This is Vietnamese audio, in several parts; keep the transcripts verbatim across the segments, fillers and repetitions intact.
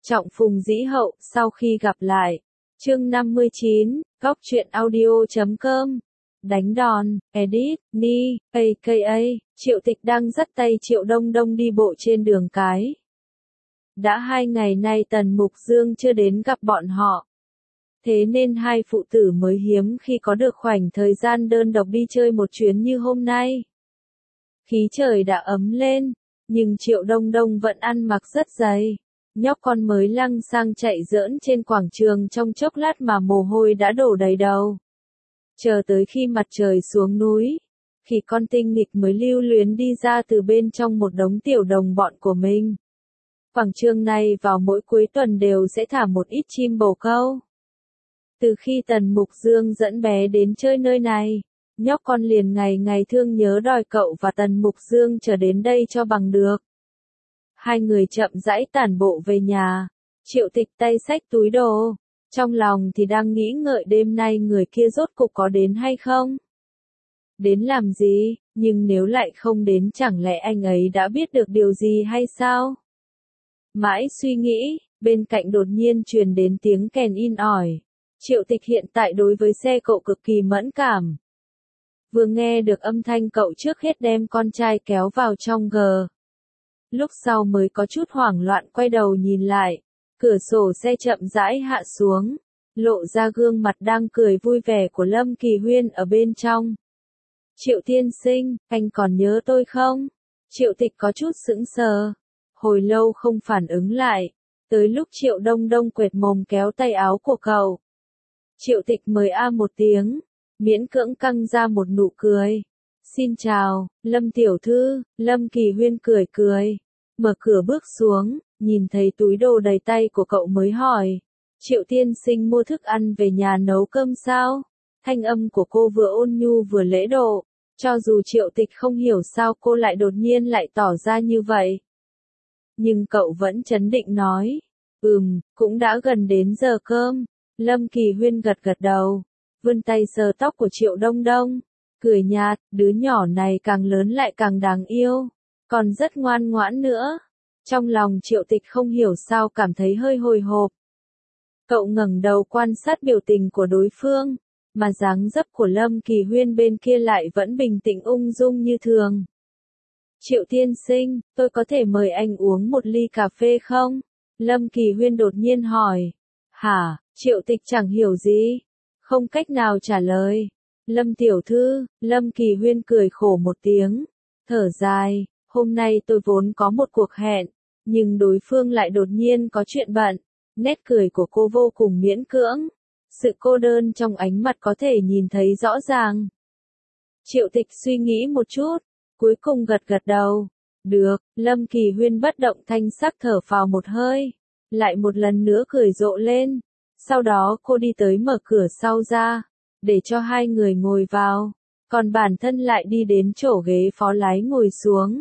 Trọng Phùng Dĩ Hậu, sau khi gặp lại. Chương năm mươi chín, góc truyện audio chấm com. Đánh đòn, edit, ni, a ca a, Triệu Tịch đang dắt tay Triệu Đông Đông đi bộ trên đường cái. Đã hai ngày nay Tần Mục Dương chưa đến gặp bọn họ. Thế nên hai phụ tử mới hiếm khi có được khoảnh thời gian đơn độc đi chơi một chuyến như hôm nay. Khí trời đã ấm lên, nhưng Triệu Đông Đông vẫn ăn mặc rất dày. Nhóc con mới lăng sang chạy giỡn trên quảng trường trong chốc lát mà mồ hôi đã đổ đầy đầu. Chờ tới khi mặt trời xuống núi, khi con tinh nghịch mới lưu luyến đi ra từ bên trong một đống tiểu đồng bọn của mình. Quảng trường này vào mỗi cuối tuần đều sẽ thả một ít chim bồ câu. Từ khi Tần Mục Dương dẫn bé đến chơi nơi này, nhóc con liền ngày ngày thương nhớ đòi cậu và Tần Mục Dương trở đến đây cho bằng được. Hai người chậm rãi tản bộ về nhà, Triệu Tịch tay xách túi đồ, trong lòng thì đang nghĩ ngợi đêm nay người kia rốt cục có đến hay không. Đến làm gì, nhưng nếu lại không đến chẳng lẽ anh ấy đã biết được điều gì hay sao? Mãi suy nghĩ, bên cạnh đột nhiên truyền đến tiếng kèn in ỏi. Triệu Tịch hiện tại đối với xe cộ cực kỳ mẫn cảm. Vừa nghe được âm thanh cậu trước hết đem con trai kéo vào trong gờ. Lúc sau mới có chút hoảng loạn quay đầu nhìn lại, cửa sổ xe chậm rãi hạ xuống, lộ ra gương mặt đang cười vui vẻ của Lâm Kỳ Huyên ở bên trong. Triệu tiên sinh, anh còn nhớ tôi không? Triệu Tịch có chút sững sờ, hồi lâu không phản ứng lại, tới lúc Triệu Đông Đông quệt mồm kéo tay áo của cậu. Triệu Tịch mời a một tiếng, miễn cưỡng căng ra một nụ cười. Xin chào, Lâm tiểu thư, Lâm Kỳ Huyên cười cười, mở cửa bước xuống, nhìn thấy túi đồ đầy tay của cậu mới hỏi. Triệu tiên sinh mua thức ăn về nhà nấu cơm sao? Thanh âm của cô vừa ôn nhu vừa lễ độ, cho dù Triệu Tịch không hiểu sao cô lại đột nhiên lại tỏ ra như vậy. Nhưng cậu vẫn trấn định nói, ừm, cũng đã gần đến giờ cơm. Lâm Kỳ Huyên gật gật đầu, vươn tay sờ tóc của Triệu Đông Đông, cười nhạt, đứa nhỏ này càng lớn lại càng đáng yêu, còn rất ngoan ngoãn nữa. Trong lòng Triệu Tịch không hiểu sao cảm thấy hơi hồi hộp. Cậu ngẩng đầu quan sát biểu tình của đối phương, mà dáng dấp của Lâm Kỳ Huyên bên kia lại vẫn bình tĩnh ung dung như thường. Triệu tiên sinh, tôi có thể mời anh uống một ly cà phê không? Lâm Kỳ Huyên đột nhiên hỏi. Hả? Triệu Tịch chẳng hiểu gì, không cách nào trả lời. Lâm tiểu thư, Lâm Kỳ Huyên cười khổ một tiếng, thở dài, hôm nay tôi vốn có một cuộc hẹn, nhưng đối phương lại đột nhiên có chuyện bận. Nét cười của cô vô cùng miễn cưỡng, sự cô đơn trong ánh mặt có thể nhìn thấy rõ ràng. Triệu Tịch suy nghĩ một chút, cuối cùng gật gật đầu. Được, Lâm Kỳ Huyên bất động thanh sắc thở phào một hơi, lại một lần nữa cười rộ lên. Sau đó cô đi tới mở cửa sau ra, để cho hai người ngồi vào, còn bản thân lại đi đến chỗ ghế phó lái ngồi xuống.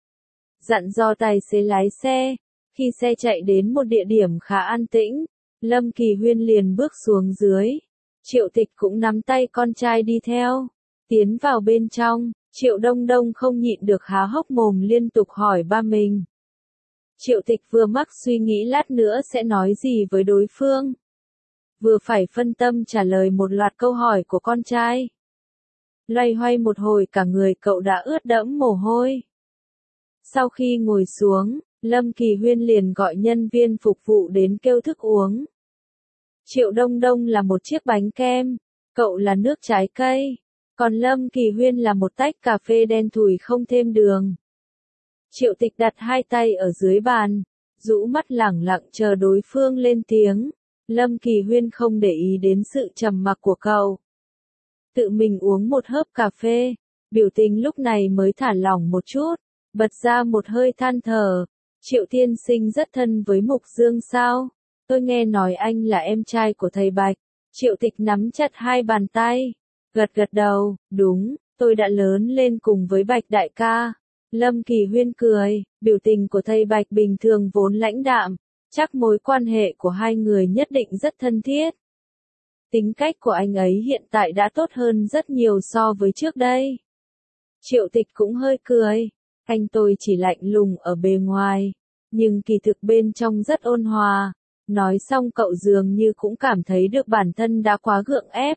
Dặn dò tài xế lái xe, khi xe chạy đến một địa điểm khá an tĩnh, Lâm Kỳ Huyên liền bước xuống dưới. Triệu Tịch cũng nắm tay con trai đi theo, tiến vào bên trong. Triệu Đông Đông không nhịn được há hốc mồm liên tục hỏi ba mình. Triệu Tịch vừa mắc suy nghĩ lát nữa sẽ nói gì với đối phương, vừa phải phân tâm trả lời một loạt câu hỏi của con trai. Loay hoay một hồi cả người cậu đã ướt đẫm mồ hôi. Sau khi ngồi xuống, Lâm Kỳ Huyên liền gọi nhân viên phục vụ đến kêu thức uống. Triệu Đông Đông là một chiếc bánh kem, cậu là nước trái cây, còn Lâm Kỳ Huyên là một tách cà phê đen thùi không thêm đường. Triệu Tịch đặt hai tay ở dưới bàn, rũ mắt lẳng lặng chờ đối phương lên tiếng. Lâm Kỳ Huyên không để ý đến sự trầm mặc của cậu. Tự mình uống một hớp cà phê, biểu tình lúc này mới thả lỏng một chút, bật ra một hơi than thở. Triệu tiên sinh rất thân với Mục Dương sao? Tôi nghe nói anh là em trai của thầy Bạch. Triệu Tịch nắm chặt hai bàn tay, gật gật đầu, đúng, tôi đã lớn lên cùng với Bạch đại ca. Lâm Kỳ Huyên cười, biểu tình của thầy Bạch bình thường vốn lãnh đạm, chắc mối quan hệ của hai người nhất định rất thân thiết. Tính cách của anh ấy hiện tại đã tốt hơn rất nhiều so với trước đây. Triệu Tịch cũng hơi cười, anh tôi chỉ lạnh lùng ở bề ngoài, nhưng kỳ thực bên trong rất ôn hòa. Nói xong cậu dường như cũng cảm thấy được bản thân đã quá gượng ép.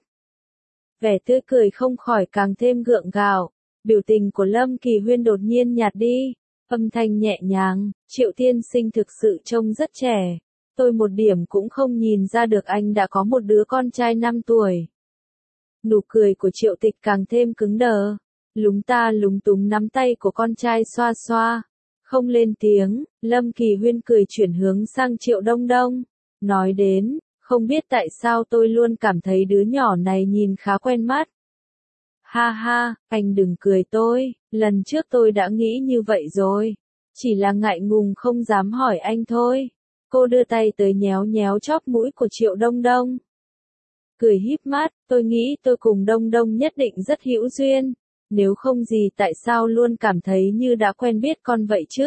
Vẻ tươi cười không khỏi càng thêm gượng gạo. Biểu tình của Lâm Kỳ Huyên đột nhiên nhạt đi. Âm thanh nhẹ nhàng, Triệu tiên sinh thực sự trông rất trẻ. Tôi một điểm cũng không nhìn ra được anh đã có một đứa con trai năm tuổi. Nụ cười của Triệu Tịch càng thêm cứng đờ. Lúng ta lúng túng nắm tay của con trai xoa xoa. Không lên tiếng, Lâm Kỳ Huyên cười chuyển hướng sang Triệu Đông Đông. Nói đến, không biết tại sao tôi luôn cảm thấy đứa nhỏ này nhìn khá quen mắt. Ha ha, anh đừng cười tôi, lần trước tôi đã nghĩ như vậy rồi. Chỉ là ngại ngùng không dám hỏi anh thôi. Cô đưa tay tới nhéo nhéo chóp mũi của Triệu Đông Đông. Cười híp mắt, tôi nghĩ tôi cùng Đông Đông nhất định rất hữu duyên. Nếu không gì tại sao luôn cảm thấy như đã quen biết con vậy chứ?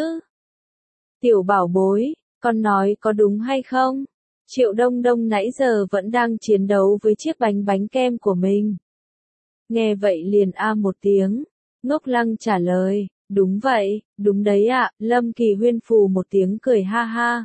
Tiểu bảo bối, con nói có đúng hay không? Triệu Đông Đông nãy giờ vẫn đang chiến đấu với chiếc bánh bánh kem của mình. Nghe vậy liền a một tiếng, ngốc lăng trả lời, đúng vậy, đúng đấy ạ, Lâm Kỳ Huyên phù một tiếng cười ha ha.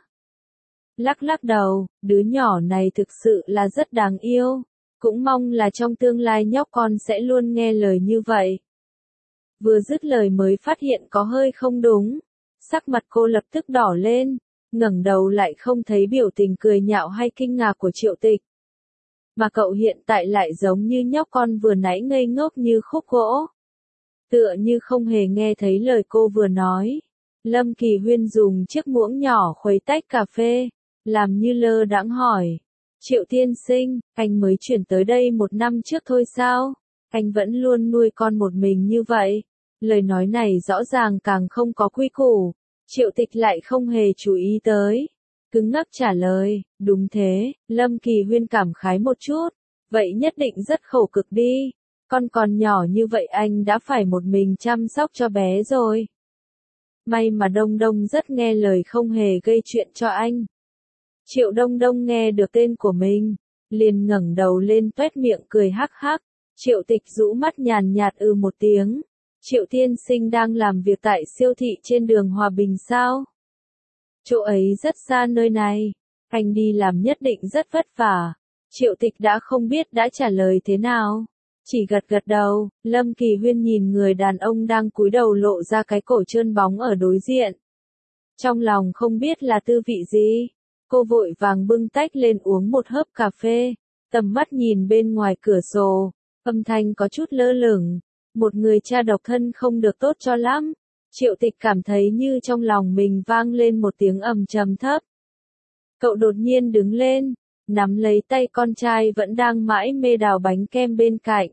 Lắc lắc đầu, đứa nhỏ này thực sự là rất đáng yêu, cũng mong là trong tương lai nhóc con sẽ luôn nghe lời như vậy. Vừa dứt lời mới phát hiện có hơi không đúng, sắc mặt cô lập tức đỏ lên, ngẩng đầu lại không thấy biểu tình cười nhạo hay kinh ngạc của Triệu Tịch. Mà cậu hiện tại lại giống như nhóc con vừa nãy ngây ngốc như khúc gỗ. Tựa như không hề nghe thấy lời cô vừa nói. Lâm Kỳ Huyên dùng chiếc muỗng nhỏ khuấy tách cà phê, làm như lơ đãng hỏi. Triệu tiên sinh, anh mới chuyển tới đây một năm trước thôi sao? Anh vẫn luôn nuôi con một mình như vậy. Lời nói này rõ ràng càng không có quy củ. Triệu Tịch lại không hề chú ý tới. Cứng ngắc trả lời, đúng thế, Lâm Kỳ Huyên cảm khái một chút. Vậy nhất định rất khổ cực đi. Con còn nhỏ như vậy anh đã phải một mình chăm sóc cho bé rồi. May mà Đông Đông rất nghe lời không hề gây chuyện cho anh. Triệu Đông Đông nghe được tên của mình, liền ngẩng đầu lên toét miệng cười hắc hắc. Triệu Tịch rũ mắt nhàn nhạt ư một tiếng. Triệu tiên sinh đang làm việc tại siêu thị trên đường Hòa Bình sao? Chỗ ấy rất xa nơi này, anh đi làm nhất định rất vất vả. Triệu Tịch đã không biết đã trả lời thế nào. Chỉ gật gật đầu, Lâm Kỳ Huyên nhìn người đàn ông đang cúi đầu lộ ra cái cổ trơn bóng ở đối diện. Trong lòng không biết là tư vị gì, cô vội vàng bưng tách lên uống một hớp cà phê, tầm mắt nhìn bên ngoài cửa sổ, âm thanh có chút lơ lửng, một người cha độc thân không được tốt cho lắm. Triệu Tịch cảm thấy như trong lòng mình vang lên một tiếng ầm trầm thấp. Cậu đột nhiên đứng lên, nắm lấy tay con trai vẫn đang mãi mê đào bánh kem bên cạnh.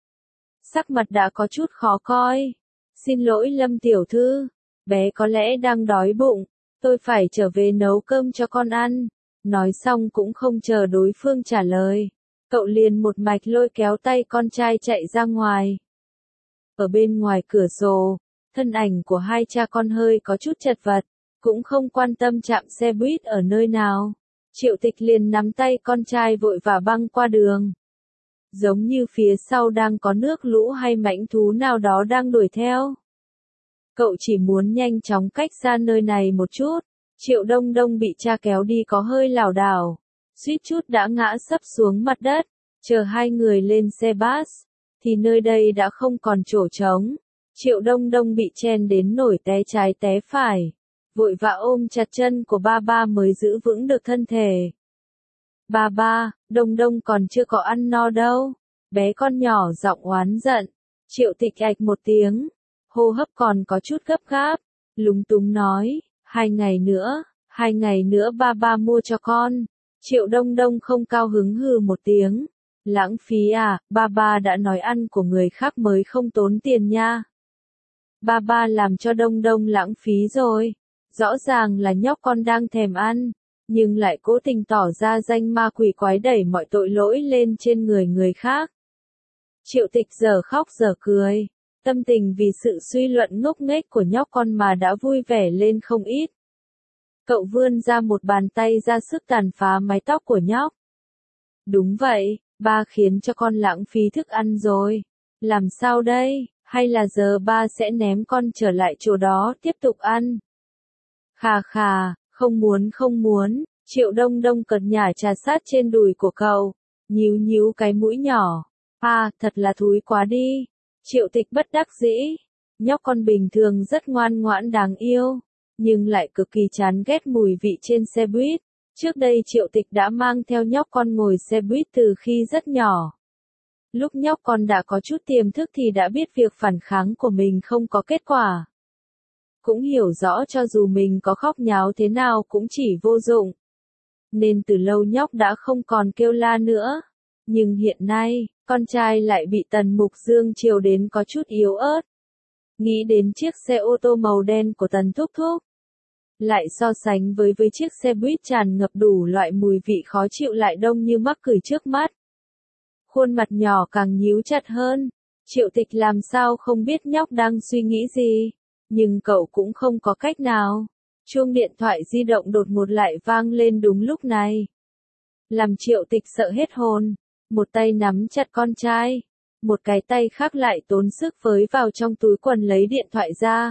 Sắc mặt đã có chút khó coi. Xin lỗi Lâm tiểu thư, bé có lẽ đang đói bụng, tôi phải trở về nấu cơm cho con ăn. Nói xong cũng không chờ đối phương trả lời. Cậu liền một mạch lôi kéo tay con trai chạy ra ngoài. Ở bên ngoài cửa sổ, thân ảnh của hai cha con hơi có chút chật vật, cũng không quan tâm chạm xe buýt ở nơi nào. Triệu Tịch liền nắm tay con trai vội vã băng qua đường. Giống như phía sau đang có nước lũ hay mãnh thú nào đó đang đuổi theo. Cậu chỉ muốn nhanh chóng cách xa nơi này một chút. Triệu Đông Đông bị cha kéo đi có hơi lảo đảo, suýt chút đã ngã sấp xuống mặt đất. Chờ hai người lên xe bus, thì nơi đây đã không còn chỗ trống. Triệu Đông Đông bị chen đến nổi té trái té phải, vội vã ôm chặt chân của ba ba mới giữ vững được thân thể. Ba ba, Đông Đông còn chưa có ăn no đâu. Bé con nhỏ giọng oán giận. Triệu Tịch ạch một tiếng, hô hấp còn có chút gấp gáp, lúng túng nói, hai ngày nữa, hai ngày nữa ba ba mua cho con. Triệu Đông Đông không cao hứng hừ một tiếng. Lãng phí à, ba ba đã nói ăn của người khác mới không tốn tiền nha. Ba ba làm cho Đông Đông lãng phí rồi. Rõ ràng là nhóc con đang thèm ăn, nhưng lại cố tình tỏ ra danh ma quỷ quái đẩy mọi tội lỗi lên trên người người khác. Triệu Tịch giờ khóc giờ cười, tâm tình vì sự suy luận ngốc nghếch của nhóc con mà đã vui vẻ lên không ít. Cậu vươn ra một bàn tay ra sức tàn phá mái tóc của nhóc. Đúng vậy, ba khiến cho con lãng phí thức ăn rồi. Làm sao đây, hay là giờ ba sẽ ném con trở lại chỗ đó tiếp tục ăn? Khà khà, không muốn không muốn, Triệu Đông Đông cợt nhả trà sát trên đùi của cậu, nhíu nhíu cái mũi nhỏ. À, thật là thúi quá đi. Triệu Tịch bất đắc dĩ. Nhóc con bình thường rất ngoan ngoãn đáng yêu, nhưng lại cực kỳ chán ghét mùi vị trên xe buýt. Trước đây Triệu Tịch đã mang theo nhóc con ngồi xe buýt từ khi rất nhỏ. Lúc nhóc con đã có chút tiềm thức thì đã biết việc phản kháng của mình không có kết quả. Cũng hiểu rõ cho dù mình có khóc nháo thế nào cũng chỉ vô dụng. Nên từ lâu nhóc đã không còn kêu la nữa. Nhưng hiện nay, con trai lại bị Tần Mục Dương chiều đến có chút yếu ớt. Nghĩ đến chiếc xe ô tô màu đen của Tần Thúc Thúc. Lại so sánh với với chiếc xe buýt tràn ngập đủ loại mùi vị khó chịu lại đông như mắc cười trước mắt. Khuôn mặt nhỏ càng nhíu chặt hơn. Triệu Tịch làm sao không biết nhóc đang suy nghĩ gì. Nhưng cậu cũng không có cách nào. Chuông điện thoại di động đột ngột lại vang lên đúng lúc này. Làm Triệu Tịch sợ hết hồn. Một tay nắm chặt con trai. Một cái tay khác lại tốn sức với vào trong túi quần lấy điện thoại ra.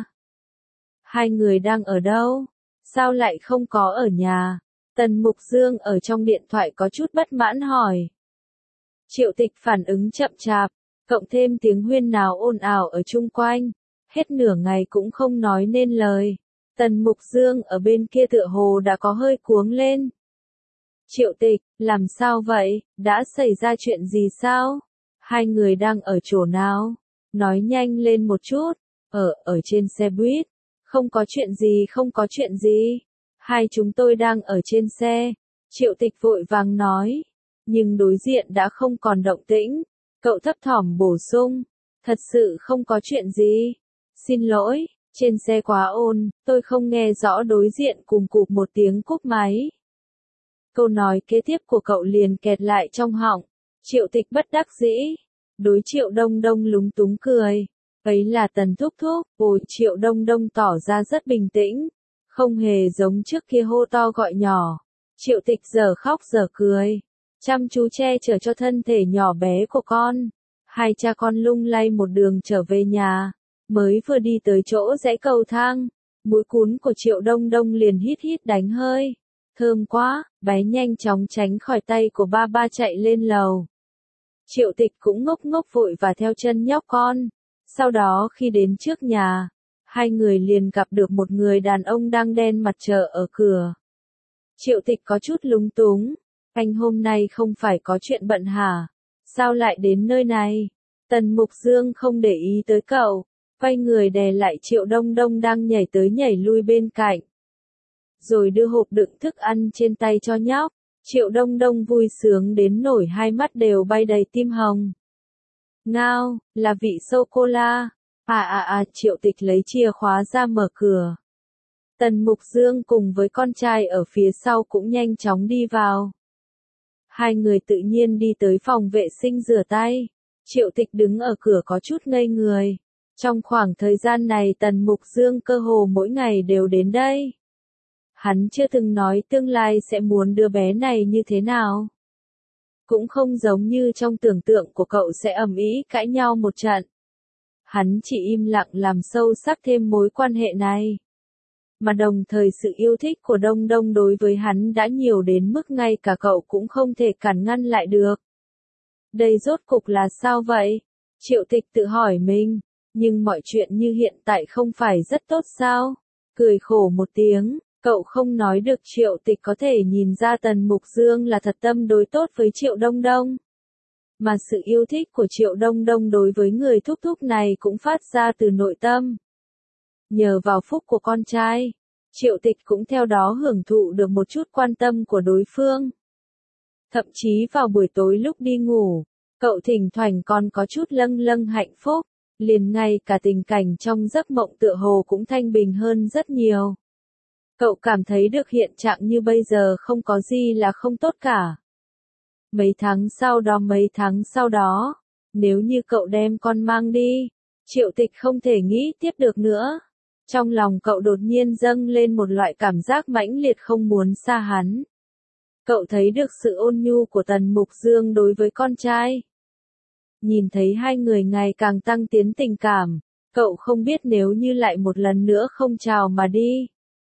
Hai người đang ở đâu? Sao lại không có ở nhà? Tần Mục Dương ở trong điện thoại có chút bất mãn hỏi. Triệu Tịch phản ứng chậm chạp, cộng thêm tiếng huyên náo ồn ào ở chung quanh. Hết nửa ngày cũng không nói nên lời. Tần Mục Dương ở bên kia tựa hồ đã có hơi cuống lên. Triệu Tịch, làm sao vậy? Đã xảy ra chuyện gì sao? Hai người đang ở chỗ nào? Nói nhanh lên một chút. Ở, ở trên xe buýt. Không có chuyện gì, không có chuyện gì. Hai chúng tôi đang ở trên xe. Triệu Tịch vội vàng nói. Nhưng đối diện đã không còn động tĩnh. Cậu thấp thỏm bổ sung. Thật sự không có chuyện gì. Xin lỗi, trên xe quá ồn, tôi không nghe rõ đối diện cùng cụp một tiếng cúp máy. Câu nói kế tiếp của cậu liền kẹt lại trong họng. Triệu Tịch bất đắc dĩ. Đối Triệu Đông Đông lúng túng cười. Ấy là Tần Thúc Thúc. Ôi, Triệu Đông Đông tỏ ra rất bình tĩnh. Không hề giống trước kia hô to gọi nhỏ. Triệu Tịch giờ khóc giờ cười. Chăm chú che chở cho thân thể nhỏ bé của con. Hai cha con lung lay một đường trở về nhà. Mới vừa đi tới chỗ rẽ cầu thang. Mũi cún của Triệu Đông Đông liền hít hít đánh hơi. Thơm quá, bé nhanh chóng tránh khỏi tay của ba ba chạy lên lầu. Triệu Tịch cũng ngốc ngốc vội và theo chân nhóc con. Sau đó khi đến trước nhà, hai người liền gặp được một người đàn ông đang đen mặt chờ ở cửa. Triệu Tịch có chút lúng túng. Anh hôm nay không phải có chuyện bận hả? Sao lại đến nơi này? Tần Mục Dương không để ý tới cậu. Quay người đè lại Triệu Đông Đông đang nhảy tới nhảy lui bên cạnh. Rồi đưa hộp đựng thức ăn trên tay cho nhóc. Triệu Đông Đông vui sướng đến nổi hai mắt đều bay đầy tim hồng. Ngao, là vị sô-cô-la. À à à, Triệu Tịch lấy chìa khóa ra mở cửa. Tần Mục Dương cùng với con trai ở phía sau cũng nhanh chóng đi vào. Hai người tự nhiên đi tới phòng vệ sinh rửa tay. Triệu Tịch đứng ở cửa có chút ngây người. Trong khoảng thời gian này Tần Mục Dương cơ hồ mỗi ngày đều đến đây. Hắn chưa từng nói tương lai sẽ muốn đứa bé này như thế nào. Cũng không giống như trong tưởng tượng của cậu sẽ ầm ĩ cãi nhau một trận. Hắn chỉ im lặng làm sâu sắc thêm mối quan hệ này. Mà đồng thời sự yêu thích của Đông Đông đối với hắn đã nhiều đến mức ngay cả cậu cũng không thể cản ngăn lại được. Đây rốt cục là sao vậy? Triệu Tịch tự hỏi mình. Nhưng mọi chuyện như hiện tại không phải rất tốt sao? Cười khổ một tiếng, cậu không nói được. Triệu Tịch có thể nhìn ra Tần Mục Dương là thật tâm đối tốt với Triệu Đông Đông. Mà sự yêu thích của Triệu Đông Đông đối với người thúc thúc này cũng phát ra từ nội tâm. Nhờ vào phúc của con trai, Triệu Tịch cũng theo đó hưởng thụ được một chút quan tâm của đối phương. Thậm chí vào buổi tối lúc đi ngủ, cậu thỉnh thoảng còn có chút lâng lâng hạnh phúc. Liền ngay cả tình cảnh trong giấc mộng tựa hồ cũng thanh bình hơn rất nhiều. Cậu cảm thấy được hiện trạng như bây giờ không có gì là không tốt cả. Mấy tháng sau đó mấy tháng sau đó, nếu như cậu đem con mang đi, Triệu Tịch không thể nghĩ tiếp được nữa. Trong lòng cậu đột nhiên dâng lên một loại cảm giác mãnh liệt không muốn xa hắn. Cậu thấy được sự ôn nhu của Tần Mục Dương đối với con trai. Nhìn thấy hai người ngày càng tăng tiến tình cảm, cậu không biết nếu như lại một lần nữa không chào mà đi.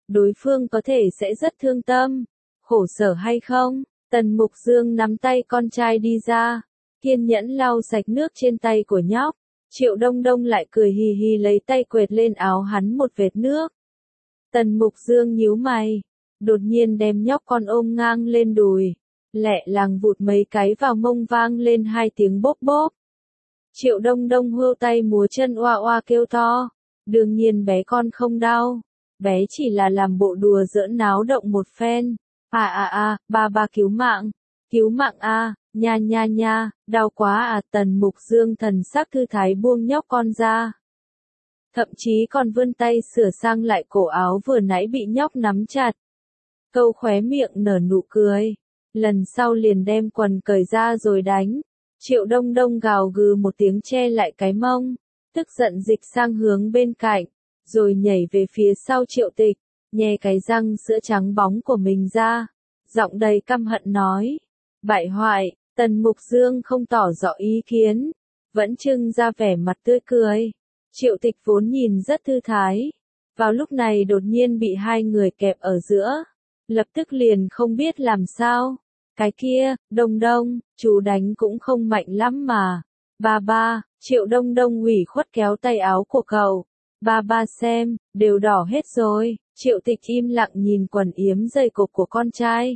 đối phương có thể sẽ rất thương tâm, khổ sở hay không? Tần Mục Dương nắm tay con trai đi ra, kiên nhẫn lau sạch nước trên tay của nhóc. Triệu Đông Đông lại cười hì hì lấy tay quệt lên áo hắn một vệt nước. Tần Mục Dương nhíu mày, đột nhiên đem nhóc con ôm ngang lên đùi, lẹ làng vụt mấy cái vào mông vang lên hai tiếng bốp bốp. Triệu Đông Đông hô tay múa chân oa oa kêu to, đương nhiên bé con không đau, bé chỉ là làm bộ đùa giỡn náo động một phen. À à à, ba ba cứu mạng, cứu mạng a, nha nha nha, đau quá à. Tần Mục Dương thần sắc thư thái buông nhóc con ra. Thậm chí còn vươn tay sửa sang lại cổ áo vừa nãy bị nhóc nắm chặt. Câu khóe miệng nở nụ cười, lần sau liền đem quần cởi ra rồi đánh. Triệu Đông Đông gào gừ một tiếng che lại cái mông, tức giận dịch sang hướng bên cạnh, rồi nhảy về phía sau Triệu Tịch, nhè cái răng sữa trắng bóng của mình ra, giọng đầy căm hận nói, bại hoại. Tần Mục Dương không tỏ rõ ý kiến, vẫn trưng ra vẻ mặt tươi cười. Triệu Tịch vốn nhìn rất thư thái, vào lúc này đột nhiên bị hai người kẹp ở giữa, lập tức liền không biết làm sao. Cái kia, Đông Đông, chú đánh cũng không mạnh lắm mà. Ba ba, Triệu Đông Đông ủy khuất kéo tay áo của cậu. Ba ba xem, đều đỏ hết rồi. Triệu Tịch im lặng nhìn quần yếm dày cộc của con trai.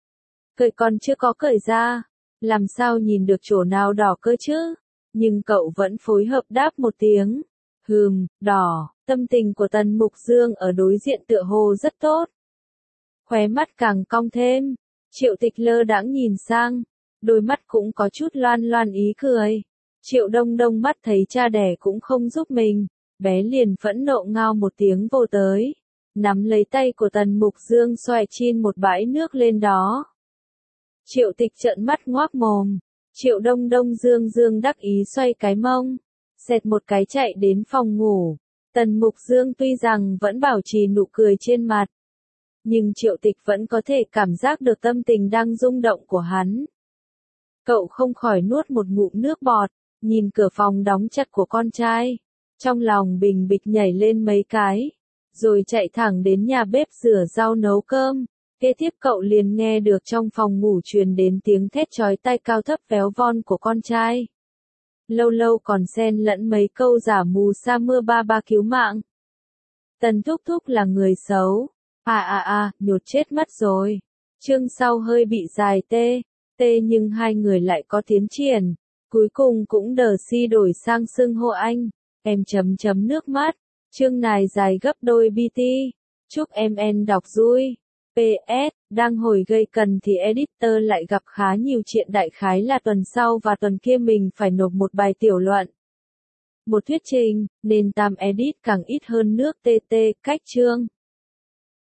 Cởi còn chưa có cởi ra, làm sao nhìn được chỗ nào đỏ cơ chứ? Nhưng cậu vẫn phối hợp đáp một tiếng. Hừm, đỏ. Tâm tình của Tần Mục Dương ở đối diện tựa hồ rất tốt. Khóe mắt càng cong thêm. Triệu Tịch lơ đãng nhìn sang, đôi mắt cũng có chút loan loan ý cười. Triệu Đông Đông mắt thấy cha đẻ cũng không giúp mình, bé liền phẫn nộ ngao một tiếng vô tới, nắm lấy tay của Tần Mục Dương xoay chin một bãi nước lên đó. Triệu Tịch trợn mắt ngoác mồm, Triệu Đông Đông dương dương đắc ý xoay cái mông, xẹt một cái chạy đến phòng ngủ. Tần Mục Dương tuy rằng vẫn bảo trì nụ cười trên mặt, nhưng Triệu Tịch vẫn có thể cảm giác được tâm tình đang rung động của hắn. Cậu không khỏi nuốt một ngụm nước bọt, nhìn cửa phòng đóng chặt của con trai, trong lòng bình bịch nhảy lên mấy cái, rồi chạy thẳng đến nhà bếp rửa rau nấu cơm. Kế tiếp cậu liền nghe được trong phòng ngủ truyền đến tiếng thét chói tai cao thấp véo von của con trai. Lâu lâu còn xen lẫn mấy câu giả mù sa mưa ba ba cứu mạng. Tần Thúc Thúc là người xấu. À à à, nhột chết mất rồi. Chương sau hơi bị dài tê, tê nhưng hai người lại có tiến triển. Cuối cùng cũng đờ si đổi sang xưng hô anh, em chấm chấm nước mắt. Chương này dài gấp đôi bê tê. Chúc em en đọc vui. pê ét, đang hồi gây cần thì editor lại gặp khá nhiều chuyện, đại khái là tuần sau và tuần kia mình phải nộp một bài tiểu luận, một thuyết trình, nên tam edit càng ít hơn nước tê tê, cách chương.